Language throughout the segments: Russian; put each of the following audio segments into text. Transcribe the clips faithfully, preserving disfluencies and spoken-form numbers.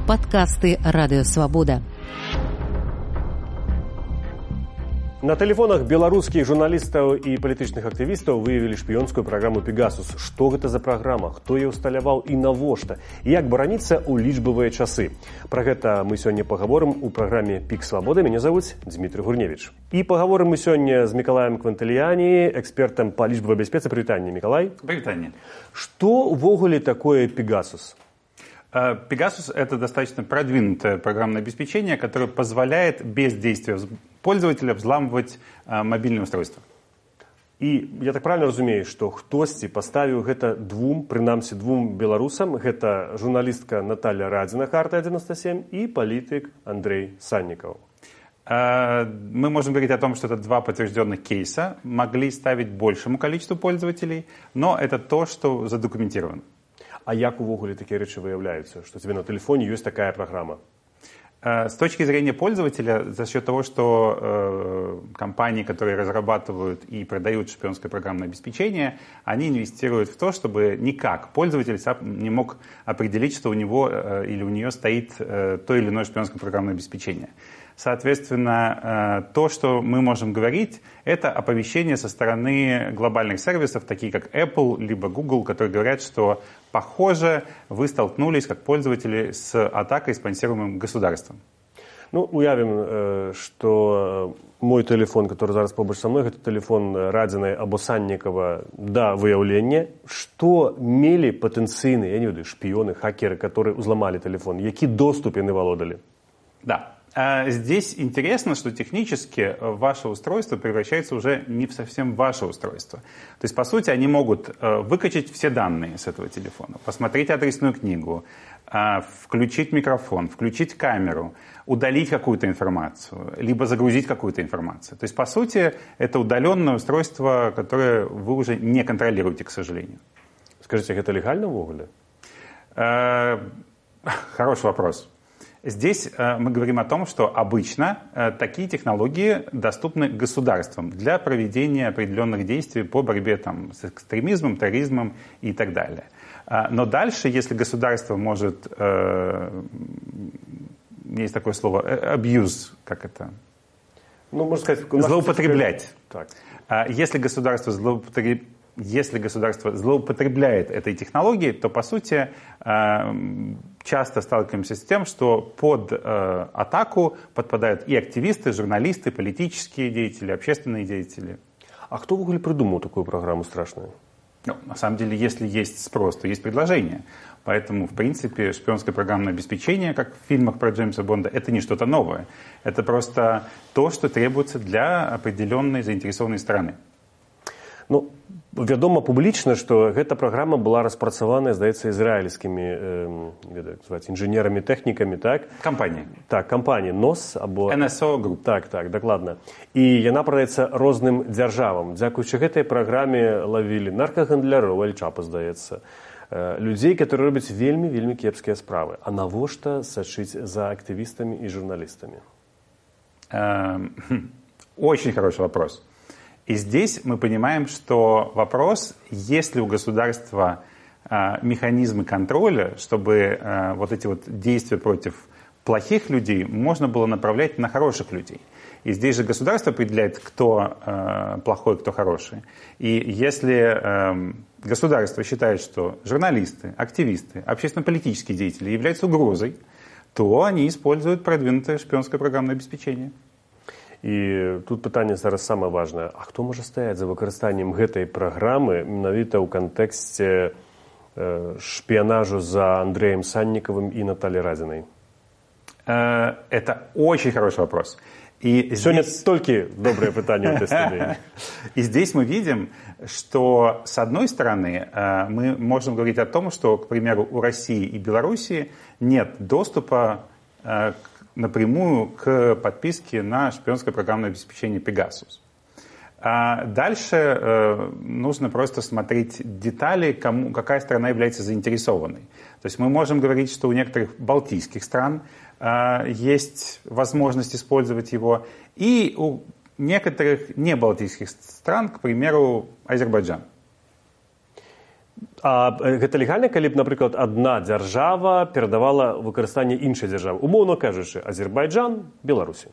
Падкасты Радыё Свабода. На тэлефонах беларускіх журналістаў і палітычных актывістаў выявілі шпіёнскую праграму «Пегасус». Што гэта за праграма, хто яе ўсталяваў і навошта, і як бараніцца ў лічбавыя часы. Пра гэта мы сёння пагаворым у праграме «Пік Свабоды». Мяне завуць Дмітрий Гурневіч. І пагаворым мы сёння з Мікалаем Квантыліяні, экспертам па лічбавай бяспецы. Прывітанне, Мікалай. Прывітанне. Што ўвогуле такое «Пегасус»? Pegasus — это достаточно продвинутое программное обеспечение, которое позволяет без действия пользователя взламывать а, мобильное устройство. І я так правильно разумею, што хтосьці паставіў гэта двум, прынамсі двум беларусам. Гэта журналістка Наталья Радзіна, Харта девяносто семь, и политик Андрей Санников. А, мы можем говорить о том, что это два подтвержденных кейса, могли ставить большему количеству пользователей, но это то, что задокументировано. А як увогуле такія рэчы выяўляюцца, што тебе на тэлефоне ёсць такая праграма? С точки зрения пользователя, за счет того, что э, компании, которые разрабатывают и продают шпионское программное обеспечение, они инвестируют в то, чтобы никак пользователь сам не мог определить, что у него э, или у нее стоит э, то или иное шпионское программное обеспечение. Соответственно, то, что мы можем говорить, это оповещение со стороны глобальных сервисов, такие как Apple либо Google, которые говорят, что, похоже, вы столкнулись как пользователи с атакой, спонсируемым государством. Ну, уявим, что мой телефон, который зараз побач со мной, это телефон Радзінай або Саннікава да выяўлення. Что мели потенційныя, я не ведаю, шпионы, хакеры, которые узломали телефон, які доступ яны валодалі? Да. Здесь интересно, что технически ваше устройство превращается уже не в совсем ваше устройство. То есть, по сути, они могут выкачать все данные с этого телефона, посмотреть адресную книгу, включить микрофон, включить камеру, удалить какую-то информацию, либо загрузить какую-то информацию. То есть, по сути, это удаленное устройство, которое вы уже не контролируете, к сожалению. Скажите, это легально в Google? Хороший вопрос. Здесь э, мы говорим о том, что обычно э, такие технологии доступны государствам для проведения определенных действий по борьбе там, с экстремизмом, терроризмом и так далее. А, но дальше, если государство может, э, есть такое слово, abuse, как это? Ну, можно сказать, злоупотреблять. Так. А, если государство злоупотребляет, Если государство злоупотребляет этой технологией, то, по сути, часто сталкиваемся с тем, что под атаку подпадают и активисты, журналисты, политические деятели, общественные деятели. А кто в Google придумал такую программу страшную? Ну, на самом деле, если есть спрос, то есть предложение. Поэтому, в принципе, шпионское программное обеспечение, как в фильмах про Джеймса Бонда, это не что-то новое. Это просто то, что требуется для определенной заинтересованной стороны. Ну, вядома публічна, што гэта праграма была распрацаваная, здаецца, ізраільскімі э, інжынерамі, тэхнікамі, так? Кампанія. Так, кампанія нос або... эн эс о Group. Так, так, дакладна. І яна прадаецца розным дзяржавам. Дзякуючы гэтай праграме лавілі наркагандляроў, Аль-Чапа, здаецца, людзей, которые робяць вельмі-вельмі кепскія справы. А навошта сачыць за актывістамі і журналістамі? Очень хороший вопрос. И здесь мы понимаем, что вопрос, есть ли у государства э, механизмы контроля, чтобы э, вот эти вот действия против плохих людей можно было направлять на хороших людей. И здесь же государство определяет, кто э, плохой, кто хороший. И если э, государство считает, что журналисты, активисты, общественно-политические деятели являются угрозой, то они используют продвинутое шпионское программное обеспечение. І тут пытанне зараз самае важнае. А хто можа стаяць за выкарыстаннем гэтай праграмы менавіта ў кантэксце э, шпіянажу за Андреем Санниковым и Натальей Радзінай? Э, это очень хороший вопрос. И сегодня здесь... только доброе пытание в этой студии. И здесь мы видим, что, с одной стороны, мы можем говорить о том, что, к примеру, у России и Белоруссии нет доступа напрямую к подписке на шпионское программное обеспечение Pegasus. А дальше э, нужно просто смотреть детали, кому, какая страна является заинтересованной. То есть мы можем говорить, что у некоторых балтийских стран э, есть возможность использовать его, и у некоторых небалтийских стран, к примеру, Азербайджан. А гэта легальна, калі б, напрыклад, адна дзяржава перадавала выкарыстанне іншай дзяржавы? Умоўна кажучы, Азербайджан, Беларусь.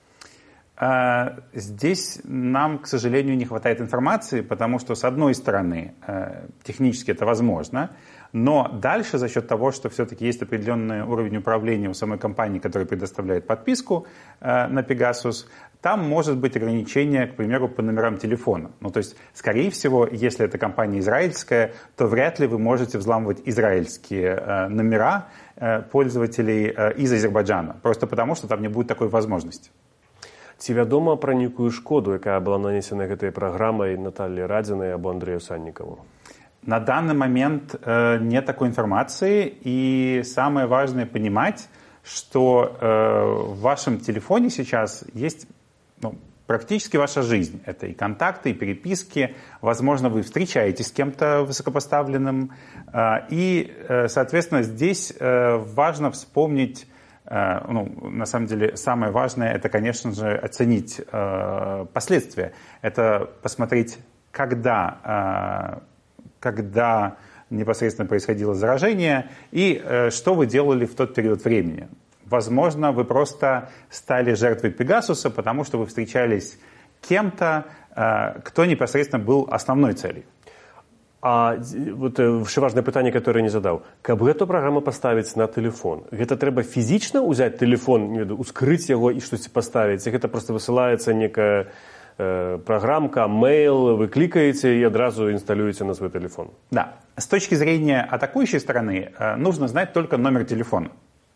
Здесь нам, к сожалению, не хватает информации, потому что, с одной стороны, технически это возможно, но дальше за счет того, что все-таки есть определенный уровень управления у самой компании, которая предоставляет подписку на Pegasus, там может быть ограничение, к примеру, по номерам телефона. Ну, то есть, скорее всего, если эта компания израильская, то вряд ли вы можете взламывать израильские номера пользователей из Азербайджана, просто потому что там не будет такой возможности. Ці вядома пра нейкую шкоду, якая была нанесена гэтай праграмай Наталье Радзінай або Андрею Санникову? На данный момент э, нет такой информации, и самое важное понимать, что э, в вашем телефоне сейчас есть ну, практически ваша жизнь. Это и контакты, и переписки. Возможно, вы встречаетесь с кем-то высокопоставленным. Э, и, э, соответственно, здесь э, важно вспомнить, э, ну, на самом деле, самое важное, это, конечно же, оценить э, последствия. Это посмотреть, когда... Э, когда непосредственно происходило заражение, и э, что вы делали в тот период времени. Возможно, вы просто стали жертвой Пегасуса, потому что вы встречались кем-то, э, кто непосредственно был основной целью. А вот еще важное питание, которое я не задал. Как эту программу поставить на телефон? Это треба физично взять телефон, не веду, ускрыть его и что-то поставить? Или это просто высылается некая... программка, мейл, вы кликаете и одразу инсталируете на свой телефон. Да. С точки зрения атакующей стороны, нужно знать только номер телефона.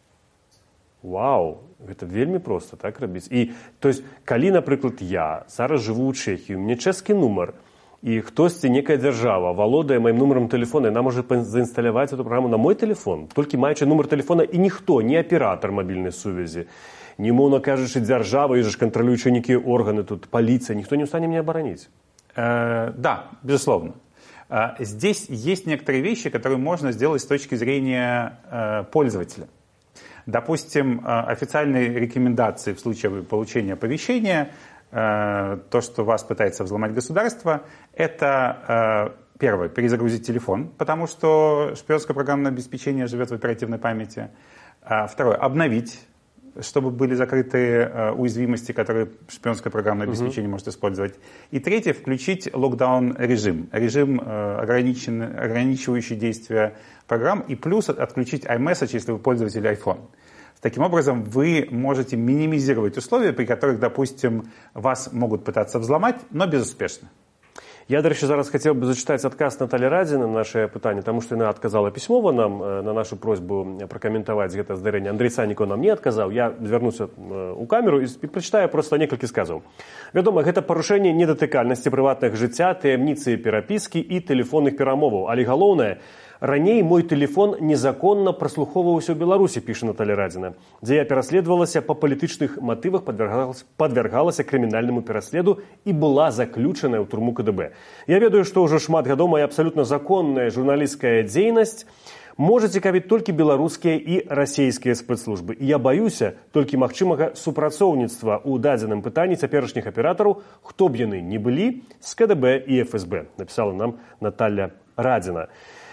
Вау, это вельми просто так робить. И, то есть, коли, например, я зараз живу у Чехии, у меня чешский номер, и хтосьці, некая держава, володая моим номером телефона, она может заинсталлировать эту программу на мой телефон, только маючи номер телефона, и никто, ни оператор мобильной связи, ни, умовно кажучи, держава, и же контролюючи некие органы, тут полиция, никто не устанет меня оборонить. Э, да, безусловно. Э, здесь есть некоторые вещи, которые можно сделать с точки зрения э, пользователя. Допустим, э, официальные рекомендации в случае получения оповещения, э, то, что вас пытается взломать государство, это, э, первое, перезагрузить телефон, потому что шпионское программное обеспечение живет в оперативной памяти. Э, второе, обновить, чтобы были закрыты э, уязвимости, которые шпионское программное обеспечение uh-huh. может использовать. И третье, включить локдаун-режим, режим, э, ограничивающий действия программ, и плюс отключить iMessage, если вы пользователь iPhone. Таким образом, вы можете минимизировать условия, при которых, допустим, вас могут пытаться взломать, но безуспешно. Я, до речі, зараз хотів би зачитати отказ Наталі Радзіна на наше питання, тому що вона відказала письмово нам на нашу просьбу прокоментувати це здарення. Андрій Санніков нам не відказав. Я звернуся у камеру і прочитаю просто некілька сказів. Вядома, гэта парушэнне недатыкальнасці прыватных жыцця, таямніцы перапіскі і тэлефонных перамоваў. Але галоўнае, раней мой телефон незаконно прослуховывался в Беларуси, пишет Наталья Радзина, где я переследовалась по политичных мотивах, подвергалась, подвергалась криминальному переследу и была заключена в турму КДБ. Я ведаю, что уже шмат гадоў моя абсолютно законная журналистская дзейнасць может цікавіць толькі беларускія і расійскія спецслужбы. І я баюся толькі магчымага супрацоўніцтва ў дадзеным пытанні цяперашніх аператараў, хто б яны не былі, з КДБ і ФСБ, написала нам Наталья Радзина.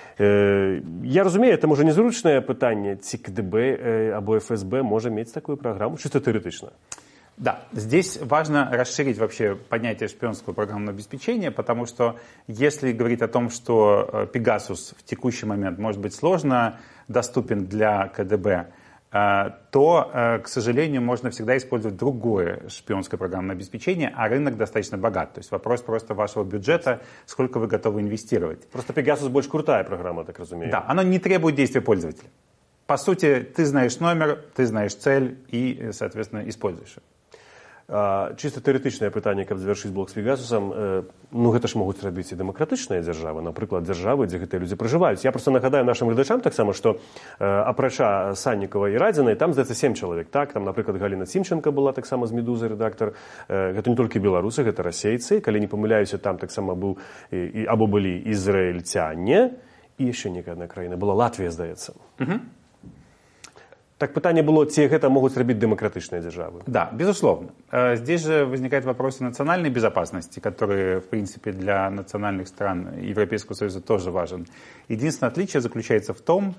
Я разумею, это може незручное питання, ці КДБ або ФСБ може мець такую программу, чисто теоретично. Да, здесь важно расширить вообще понятие шпионского программного обеспечения, потому что если говорить о том, что Pegasus в текущий момент может быть сложно доступен для КДБ, то, к сожалению, можно всегда использовать другое шпионское программное обеспечение, а рынок достаточно богат. То есть вопрос просто вашего бюджета, сколько вы готовы инвестировать. Просто Pegasus больше крутая программа, так разумею. Да, она не требует действия пользователя. По сути, ты знаешь номер, ты знаешь цель и, соответственно, используешь. Чисто теоретычнае пытанне, каб завяршыць блок з Пегасусам, ну гэта ж могуць рабіць і дэмакратычныя дзяржавы, напрыклад, дзяржавы, дзе гэтыя людзі пражываюць. Я просто нагадаю нашим гледачам таксама, што апрача Саннікова і Радзінай, там, здаецца, сем чалавек, так? Там, напрыклад, Галіна Цімченка была таксама з «Медузы» рэдактар. Гэта не толькі беларусы, гэта расейцы. Калі не памыляюся, там таксама быў і, або былі ізраільцяне, і яшчэ некая адна краіна была, Латвія, здаецца. Угу. Так пытанне было, ці гэта могуць рабіць дэмакратычныя дзяржавы? Да, безусловно. Здесь же возникают вопросы национальной безопасности, которые, в принципе, для национальных стран Европейского Союза тоже важен. Единственное отличие заключается в том,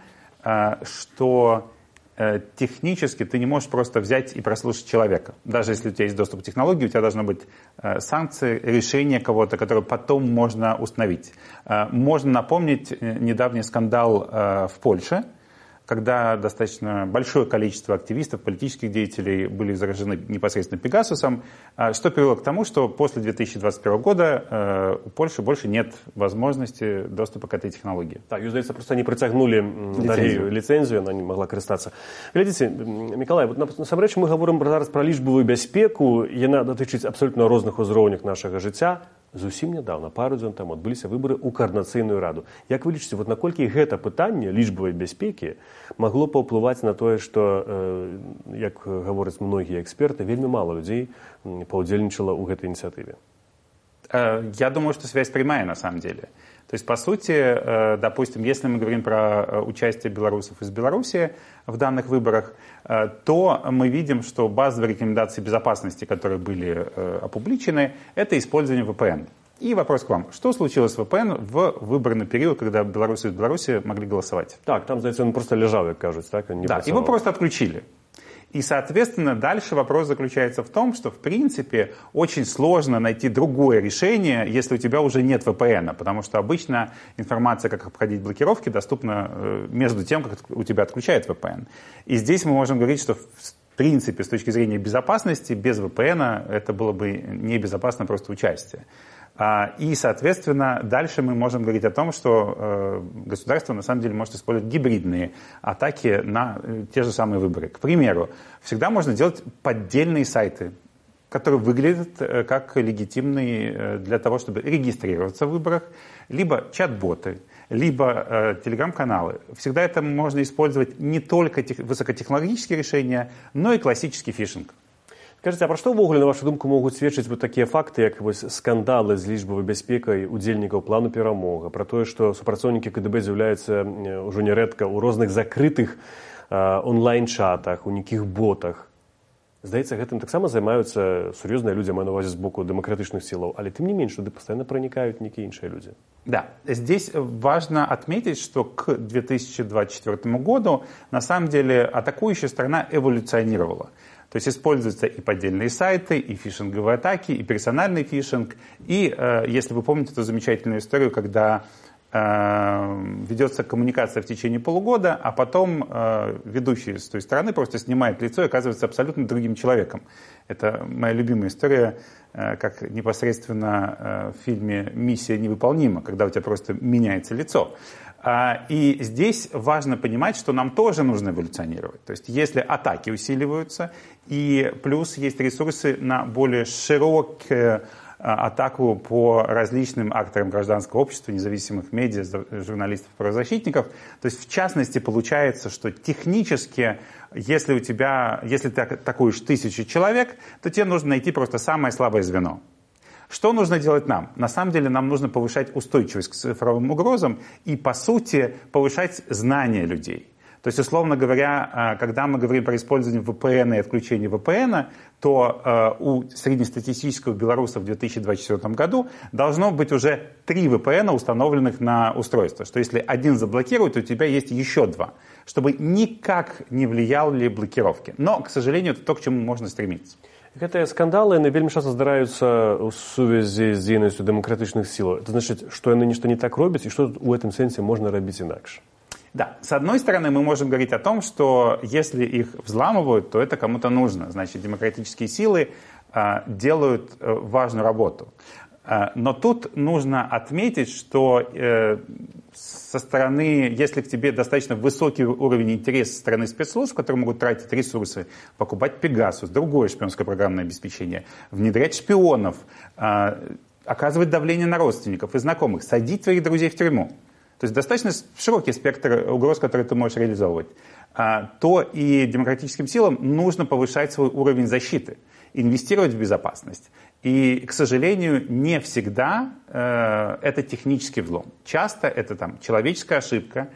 что технически ты не можешь просто взять и прослушать человека. Даже если у тебя есть доступ к технологии, у тебя должны быть санкции, решение кого-то, которое потом можно установить. Можно напомнить недавний скандал в Польше, когда достаточно большое количество активистов, политических деятелей были заражены непосредственно Пегасусом, что привело к тому, что после две тысячи двадцать первого года у Польши больше нет возможности доступа к этой технологии. Так, ее, здаецца, просто не прыцягнули лицензию. лицензию, она не могла карыстацца. Глядзіце, Мікалай, вот насамрэч мы говорим зараз про лічбавую бяспеку, яна датычыць абсолютно розных узроўнях нашага жыцця. Зусім нядаўна, пару дзён таму адбыліся выбары ў каардынацыйную раду. Як вы лічыце, вот наколькі гэта пытанне лічбавай бяспекі магло паўплываць на тое, што, э, як гавораць многія эксперты, вельмі мала людзей паўдзельнічала ў гэтай ініцыятыве? Я думаю, что связь прямая на самом деле. То есть, по сути, допустим, если мы говорим про участие белорусов из Беларуси в данных выборах, то мы видим, что базовые рекомендации безопасности, которые были опубличены, это использование вэ пэ эн. И вопрос к вам. Что случилось с вэ пэ эн в выборный период, когда белорусы из Беларуси могли голосовать? Так, там, знаете, он просто лежал, как кажется, так? Он не да, працевал. Его просто отключили. И, соответственно, дальше вопрос заключается в том, что, в принципе, очень сложно найти другое решение, если у тебя уже нет вэ пэ эн, потому что обычно информация, как обходить блокировки, доступна между тем, как у тебя отключает вэ пэ эн. И здесь мы можем говорить, что, в принципе, с точки зрения безопасности, без вэ пэ эн это было бы небезопасно просто участие. И, соответственно, дальше мы можем говорить о том, что государство на самом деле может использовать гибридные атаки на те же самые выборы. К примеру, всегда можно делать поддельные сайты, которые выглядят как легитимные для того, чтобы регистрироваться в выборах, либо чат-боты, либо телеграм-каналы. Всегда это можно использовать не только высокотехнологические решения, но и классический фишинг. Скажите, а про што ўвогуле, на вашу думку, могуць сведчыць вот такія факты, як вось скандалы з лічбавай бяспекай удзельнікаў плану перамога, про тое, што супрацоўнікі ка дэ бэ з'яўляюцца ўжо нярэдка ў розных закрытых онлайн-чатах, у нейкіх ботах. Здаецца, гэтым таксама займаюцца сур'ёзныя людзі, маю на увазе з боку дэмакратычных сілаў, але тым не менш, туды пастаянна пранікаюць нейкія іншыя людзі. Да, здесь важно отметить, что к две тысячи двадцать четвёртому году на самом деле атакующая сторона эволюционировала. То есть используются и поддельные сайты, и фишинговые атаки, и персональный фишинг. И, э, если вы помните эту замечательную историю, когда э, ведется коммуникация в течение полугода, а потом э, ведущий с той стороны просто снимает лицо и оказывается абсолютно другим человеком. Это моя любимая история, э, как непосредственно э, в фильме «Миссия невыполнима», когда у тебя просто меняется лицо. И здесь важно понимать, что нам тоже нужно эволюционировать. То есть если атаки усиливаются, и плюс есть ресурсы на более широкую атаку по различным акторам гражданского общества, независимых медиа, журналистов, правозащитников. То есть в частности получается, что технически, если у тебя, если ты атакуешь тысячу человек, то тебе нужно найти просто самое слабое звено. Что нужно делать нам? На самом деле нам нужно повышать устойчивость к цифровым угрозам и, по сути, повышать знания людей. То есть, условно говоря, когда мы говорим про использование вэ пэ эн и отключение вэ пэ эн, то у среднестатистического белоруса в две тысячи двадцать четвёртом году должно быть уже три вэ пэ эн, установленных на устройство. Что если один заблокирует, то у тебя есть еще два. Чтобы никак не влияли блокировки. Но, к сожалению, это то, к чему можно стремиться. Гэтыя скандалы, яны вельмі часта здараюцца ў сувязі з дзейнасцю дэмакратычных сілаў. Это значит, что яны нешта не так робяць, и что у этом сенсе можно робить инакше? Да, с одной стороны, мы можем говорить о том, что если их взламывают, то это кому-то нужно. Значит, демократические силы а, делают а, важную работу. А, но тут нужно отметить, что э, со стороны, если к тебе достаточно высокий уровень интереса со стороны спецслужб, которые могут тратить ресурсы, покупать Пегасус, другое шпионское программное обеспечение, внедрять шпионов, э, оказывать давление на родственников и знакомых, садить твоих друзей в тюрьму, то есть достаточно широкий спектр угроз, которые ты можешь реализовывать, э, то и демократическим силам нужно повышать свой уровень защиты, инвестировать в безопасность. И, к сожалению, не всегда э, это технический взлом. Часто это там человеческая ошибка,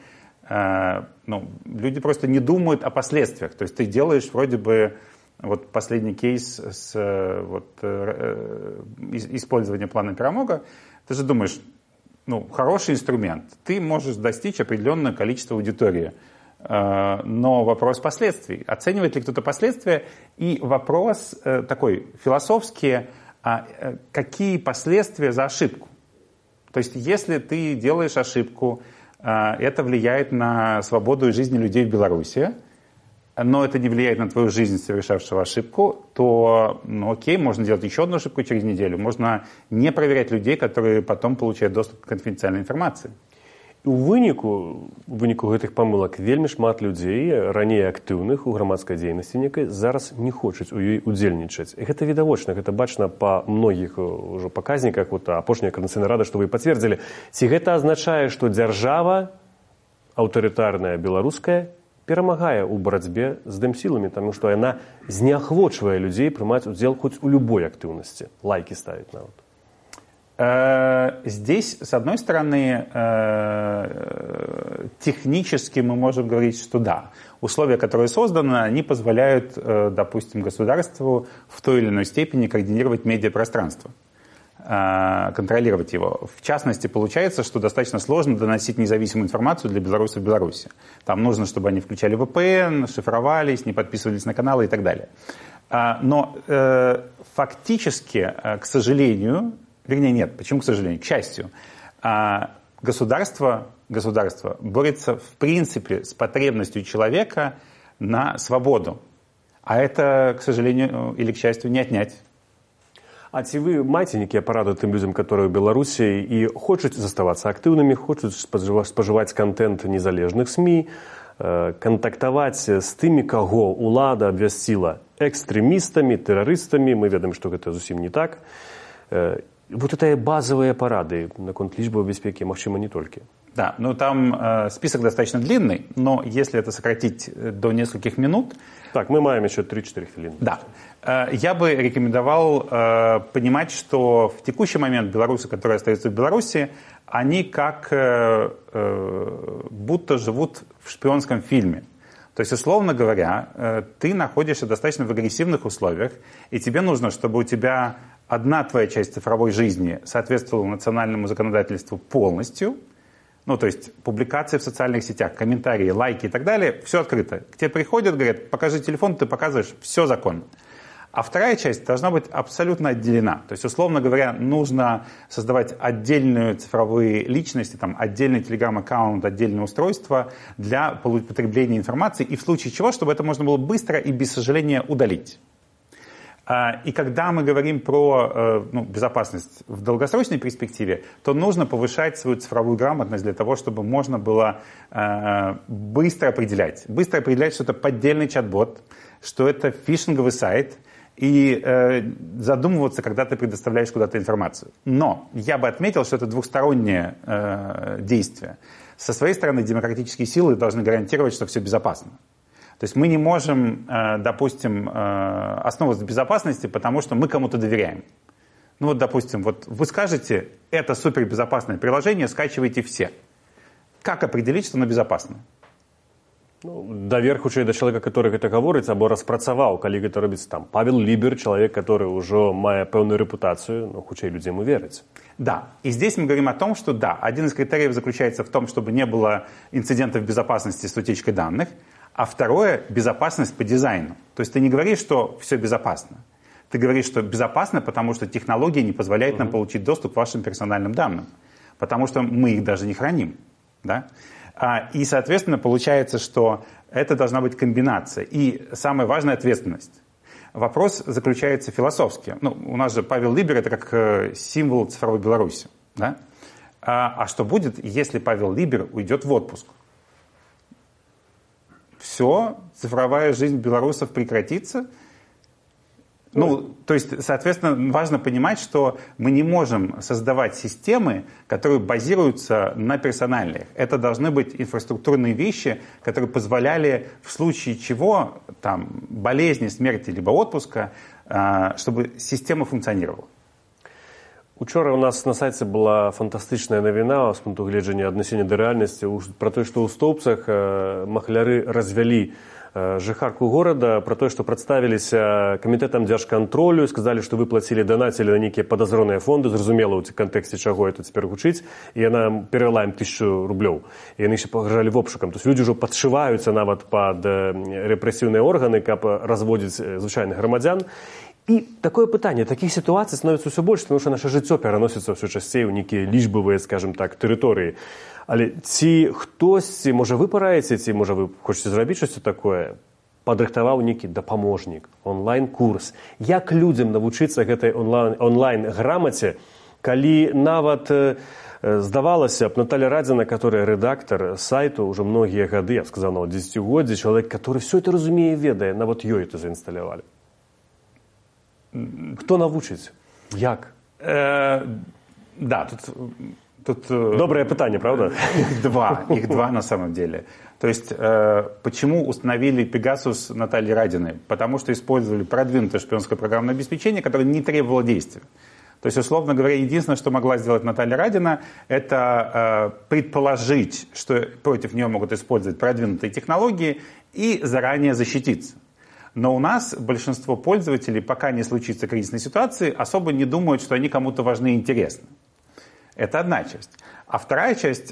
э, ну, люди просто не думают о последствиях. То есть ты делаешь вроде бы вот последний кейс с вот, э, использованием плана Пирамога, ты же думаешь, ну, хороший инструмент, ты можешь достичь определенное количество аудитории, э, но вопрос последствий. Оценивает ли кто-то последствия? И вопрос э, такой философский, а, э, какие последствия за ошибку? То есть если ты делаешь ошибку, э, это влияет на свободу и жизнь людей в Беларуси, но это не влияет на твою жизнь, совершавшего ошибку, то, ну, окей, можно делать еще одну ошибку через неделю. Можно не проверять людей, которые потом получают доступ к конфиденциальной информации. У выніку, у выніку гэтых памылак вельмі шмат людзей, раней актыўных у грамадскай дзейнасці некай, зараз не хочуць у ёй удзельнічаць. Гэта відавочна, гэта бачна па многіх ужо паказніках, вот апошняя Коордынацыйная рада, што вы пацвердзілі. Ці гэта азначае, што дзяржава аўтарытарная беларуская перамагае ў барацьбе з дэмсіламі, таму што яна зняхвочвае людзей прымаць удзел хоць у любой актыўнасці, лайкі ставіць нават. Здесь, с одной стороны, технически мы можем говорить, что да, условия, которые созданы, они позволяют, допустим, государству в той или иной степени координировать медиапространство, контролировать его. В частности, получается, что достаточно сложно доносить независимую информацию для белорусов в Беларуси. Там нужно, чтобы они включали вэ пэ эн, шифровались, не подписывались на каналы и так далее. Но фактически, к сожалению, вернее, нет, почему к сожалению, к счастью, государство, государство борется в принципе с потребностью человека на свободу. А это, к сожалению или к счастью, не отнять. А ці вы маеце нейкія парады тым людзям, которые ў Беларусі і хочуць заставацца актыўнымі, хочуць спажываць контент незалежных СМІ, кантактаваць з тымі, каго ўлада абвясціла экстрэмістамі, тэрарыстамі, мы ведаем, што гэта зусім не так. Вот это базовые парады наконт лічбавай бяспекі, магчыма, не толькі. Да, ну там э, список достаточно длинный, но если это сократить до нескольких минут... Так, мы маем еще три-четыре хвилины. Да. Э, я бы рекомендовал э, понимать, что в текущий момент белорусы, которые остаются в Беларуси, они как э, э, будто живут в шпионском фильме. То есть, условно говоря, э, ты находишься достаточно в агрессивных условиях, и тебе нужно, чтобы у тебя одна твоя часть цифровой жизни соответствовала национальному законодательству полностью. Ну, то есть публикации в социальных сетях, комментарии, лайки и так далее, все открыто. К тебе приходят, говорят, покажи телефон, ты показываешь, все законно. А вторая часть должна быть абсолютно отделена. То есть, условно говоря, нужно создавать отдельную цифровые личности, там, отдельный телеграм-аккаунт, отдельное устройство для потребления информации, и в случае чего, чтобы это можно было быстро и без сожаления удалить. И когда мы говорим про ну, безопасность в долгосрочной перспективе, то нужно повышать свою цифровую грамотность для того, чтобы можно было э, быстро определять. Быстро определять, что это поддельный чат-бот, что это фишинговый сайт, и э, задумываться, когда ты предоставляешь куда-то информацию. Но я бы отметил, что это двухстороннее э, действие. Со своей стороны, демократические силы должны гарантировать, что все безопасно. То есть мы не можем, допустим, основываться на безопасности, потому что мы кому-то доверяем. Ну вот, допустим, вот вы скажете, это супербезопасное приложение, скачивайте все. Как определить, что оно безопасно? Ну, давер хутчэй да чалавека, который гэта гаворыць, або распрацаваў, калі гэта робіць там Павел Лібер, человек, который уже мае пэўную репутацию, но хутчэй людзі ему вераць. Да, и здесь мы говорим о том, что да, один из критериев заключается в том, чтобы не было инцидентов безопасности с утечкой данных, а второе – безопасность по дизайну. То есть ты не говоришь, что все безопасно. Ты говоришь, что безопасно, потому что технология не позволяет uh-huh. нам получить доступ к вашим персональным данным. Потому что мы их даже не храним. Да? А, и, соответственно, получается, что это должна быть комбинация. И самое важное – ответственность. Вопрос заключается философски. Ну, у нас же Павел Либер – это как символ цифровой Беларуси. Да? А, а что будет, если Павел Либер уйдет в отпуск? Все, цифровая жизнь белорусов прекратится. Ну, то есть, соответственно, важно понимать, что мы не можем создавать системы, которые базируются на персоналиях. Это должны быть инфраструктурные вещи, которые позволяли в случае чего, там, болезни, смерти, либо отпуска, чтобы система функционировала. Учора у нас на сайце была фантастычная навіна з пункту гледжання аднасення да рэальнасці пра тое, што ў Стоўбцах махляры развялі жыхарку горада, пра тое, што прадставіліся камітэтам дзяржкантролю, сказалі, што вы плацілі, данацілі на нейкія падазроныя фонды, зразумела ў кантэксце чаго это цяпер гучыць, і яна перавяла ім тысячу рублёў. І яны ще пагражалі вопшукам. То есть людзі ўжо падшываюцца нават пад рэпрэсіўныя органы, каб разводзіць звычайных грамадзян. І такое пытанне, такіх сітуацый становіцца ўсё больш, тому што наша жыццё пераносіцца ўсё часцей у нейкія лічбавыя, скажем так, тэрыторыі. Але ці хтосьці, можа вы параеце, ці можа вы хочаце зрабіць штосьці такое, падрыхтаваў нейкі дапаможнік, онлайн-курс. Як людзям навучыцца гэтай онлайн-грамаце, калі нават здавалася б, Наталья Радзіна, которая рэдактор сайту ўжо многія гады, я б сказаў, нават дзесяцігоддзі, чалавек, который все это разумее і ведае, нават ёй это заінсталявалі. Кто навучыць? Як? Э, да, тут... тут Доброе питание, правда? Их два, их два на самом деле. То есть, э, почему установили Pegasus Натальи Радиной? Потому что использовали продвинутое шпионское программное обеспечение, которое не требовало действия. То есть, условно говоря, единственное, что могла сделать Наталья Радина, это э, предположить, что против нее могут использовать продвинутые технологии и заранее защититься. Но у нас большинство пользователей, пока не случится кризисной ситуации, особо не думают, что они кому-то важны и интересны. Это одна часть. А вторая часть,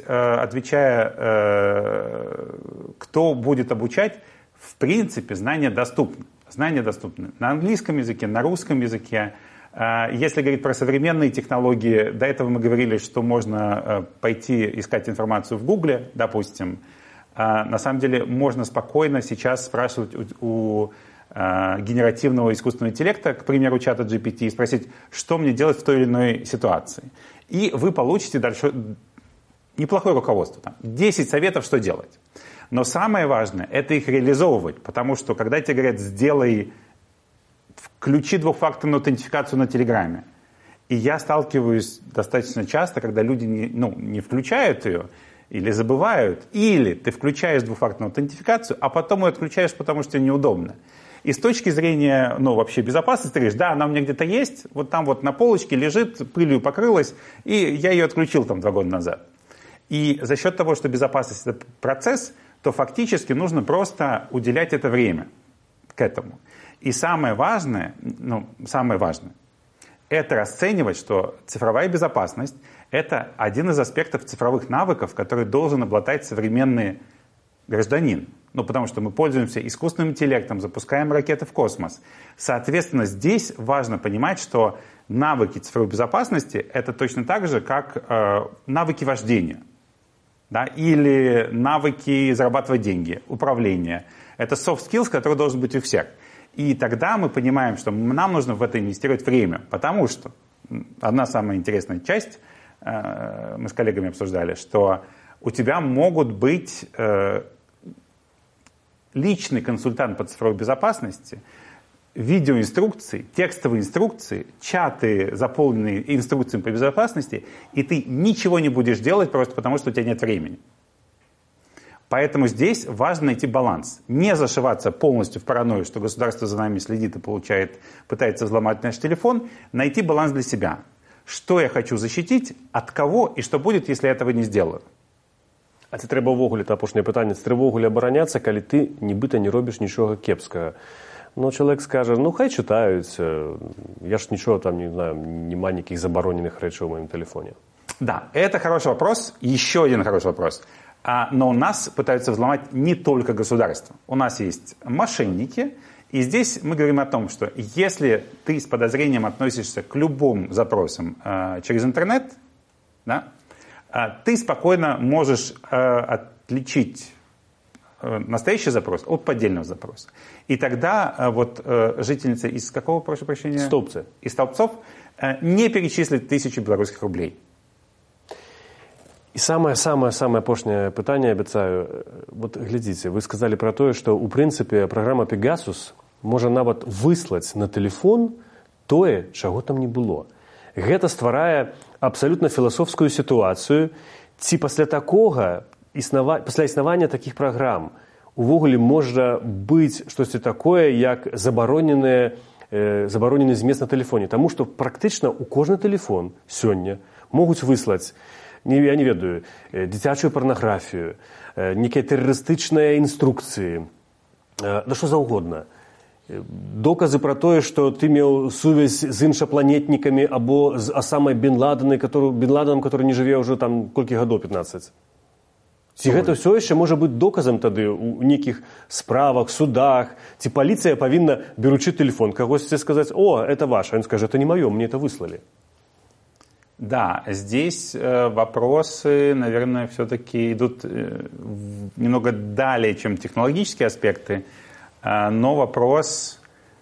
отвечая, кто будет обучать, в принципе, знания доступны. Знания доступны на английском языке, на русском языке. Если говорить про современные технологии, до этого мы говорили, что можно пойти искать информацию в Гугле, допустим. На самом деле можно спокойно сейчас спрашивать у генеративного искусственного интеллекта, к примеру, чата джи пи ти, и спросить, что мне делать в той или иной ситуации. И вы получите дальше неплохое руководство. Там, десять советов, что делать. Но самое важное – это их реализовывать. Потому что, когда тебе говорят, сделай, включи двухфакторную аутентификацию на Телеграме, и я сталкиваюсь достаточно часто, когда люди не, ну, не включают ее, или забывают, или ты включаешь двухфакторную аутентификацию, а потом ее отключаешь, потому что тебе неудобно. И с точки зрения, ну, вообще безопасности, ты говоришь, да, она у меня где-то есть, вот там вот на полочке лежит, пылью покрылась, и я ее отключил там два года назад. И за счет того, что безопасность – это процесс, то фактически нужно просто уделять это время к этому. И самое важное, ну, самое важное, это расценивать, что цифровая безопасность – это один из аспектов цифровых навыков, который должен обладать современный гражданин. Ну, потому что мы пользуемся искусственным интеллектом, запускаем ракеты в космос. Соответственно, здесь важно понимать, что навыки цифровой безопасности – это точно так же, как э, навыки вождения, да, или навыки зарабатывать деньги, управления. Это soft skills, который должен быть у всех. И тогда мы понимаем, что нам нужно в это инвестировать время, потому что одна самая интересная часть, э, мы с коллегами обсуждали, что у тебя могут быть э, личный консультант по цифровой безопасности, видеоинструкции, текстовые инструкции, чаты, заполненные инструкциями по безопасности, и ты ничего не будешь делать просто потому, что у тебя нет времени. Поэтому здесь важно найти баланс. Не зашиваться полностью в паранойю, что государство за нами следит и получает, пытается взломать наш телефон. Найти баланс для себя. Что я хочу защитить, от кого и что будет, если я этого не сделаю. А ці трэба ўвогуле, это апошняе пытанне, ці трэба ўвогуле абараняцца, калі ты нібыта не робіш нічога кепскага? Ну, чалавек скажа, ну, хай чытаюць, я ж нічого там, не знаю, нема никаких забороненных рэчаў в моем телефоне. Да, это хороший вопрос. Еще один хороший вопрос. А, но у нас пытаются взломать не только государство. У нас есть мошенники. И здесь мы говорим о том, что если ты с подозрением относишься к любым запросам э, через интернет, да, э, ты спокойно можешь э, отличить э, настоящий запрос от поддельного запроса. И тогда э, вот э, жительница из какого, прошу прощения? Столбцы. Из Столбцов э, не перечислит тысячу белорусских рублей. І самае-самае-самае апошняе пытанне, абяцаю. Вот глядзіце, вы сказалі пра тое, што ў прынцыпе праграма Pegasus можа нават выслаць на тэлефон тое, чаго там не было. Гэта стварае абсалютна філасофскую сітуацыю, ці пасля такога існава... пасля існавання такіх праграм увогуле можа быць штосьці такое, як забароненыя э, забаронены змест на тэлефоне, таму што практычна ў кожны тэлефон сёння могуць выслаць, не, я не ведаю, дзіцячую парнаграфію, э, нейкія тэрарыстычныя інструкцыі, э, да што заўгодна. Доказы пра тое, што ты меў сувязь з іншапланетнікамі або з Асамай Бен Ладенай, который, Бен Ладенам, который не жыве ўжо там колькі гадоў, пятнаццаць. Ці гэта ўсё яшчэ можа быць доказам тады ў нейкіх справах, судах? Ці паліцыя павінна, беручы тэлефон, кагосьці сказаць: «О, это ваш», а он скажет: «Это не моё, мне это выслали». Да, здесь э, вопросы, наверное, все-таки идут э, немного далее, чем технологические аспекты. Но вопрос,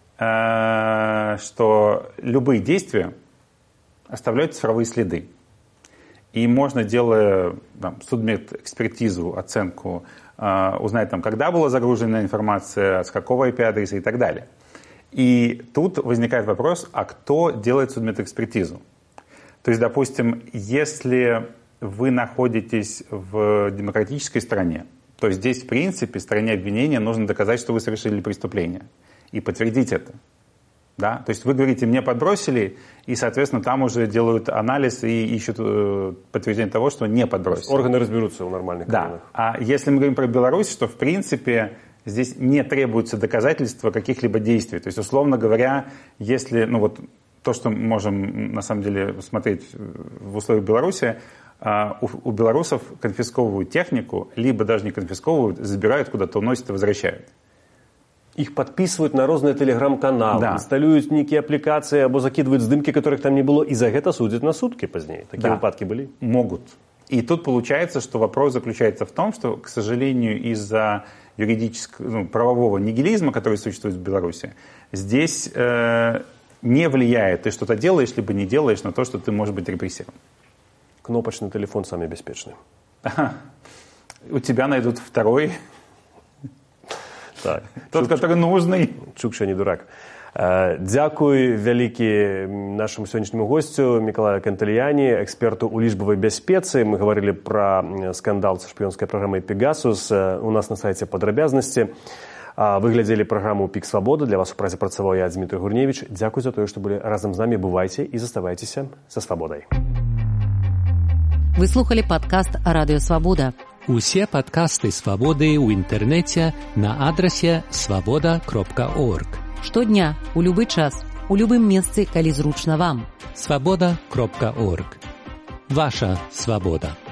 что любые действия оставляют цифровые следы. И можно, делая там, судмедэкспертизу, оценку, узнать, там, когда была загружена информация, с какого ай пи-адреса и так далее. И тут возникает вопрос, а кто делает судмедэкспертизу? То есть, допустим, если вы находитесь в демократической стране, то есть здесь, в принципе, стороне обвинения нужно доказать, что вы совершили преступление, и подтвердить это. Да? То есть вы говорите: мне подбросили, и, соответственно, там уже делают анализ и ищут подтверждение того, что не подбросили. Органы разберутся в нормальных да. А если мы говорим про Беларусь, что, в принципе, здесь не требуется доказательства каких-либо действий. То есть, условно говоря, если, ну вот, то, что мы можем, на самом деле, смотреть в условиях Беларуси, У, у белорусов конфисковывают технику, либо даже не конфисковывают, забирают куда-то, уносят и возвращают. Их подписывают на разные телеграм-каналы, да. Инсталируют некие аппликации, або закидывают здымки, которых там не было, и за это судят на сутки позднее. Такие да. выпадки были? Могут. И тут получается, что вопрос заключается в том, что, к сожалению, из-за юридического, ну, правового нигилизма, который существует в Беларуси, здесь э, не влияет, ты что-то делаешь, либо не делаешь, на то, что ты можешь быть репрессирован. Кнопочный телефон самый беспечный. Ага. У тебя найдут второй. Так. Тот, Чук... который нужный. Чукша не дурак. Дзякуй вялікі нашему сённяшняму госцю Мікалаю Кантальяні, эксперту ў лічбавай бяспецы. Мы говорили про скандал со шпіёнскай праграмай «Пегасус». У нас на сайце падрабязнасці. Вы глядзелі праграму «Пік Свабода». Для вас у празе працаваў я, Дмітрий Гурневич. Дзякуй за тое, што былі разам з намі. Бывайце і заставайцеся са свабодай. Вы слухали падкаст «Радыё Свабода». Усе падкасты «Свабоды» ў інтэрнэце на адрасе свабода кропка орг. Штодня, у любы час, у любым месцы, калі зручна вам. свабода кропка орг. Ваша свабода.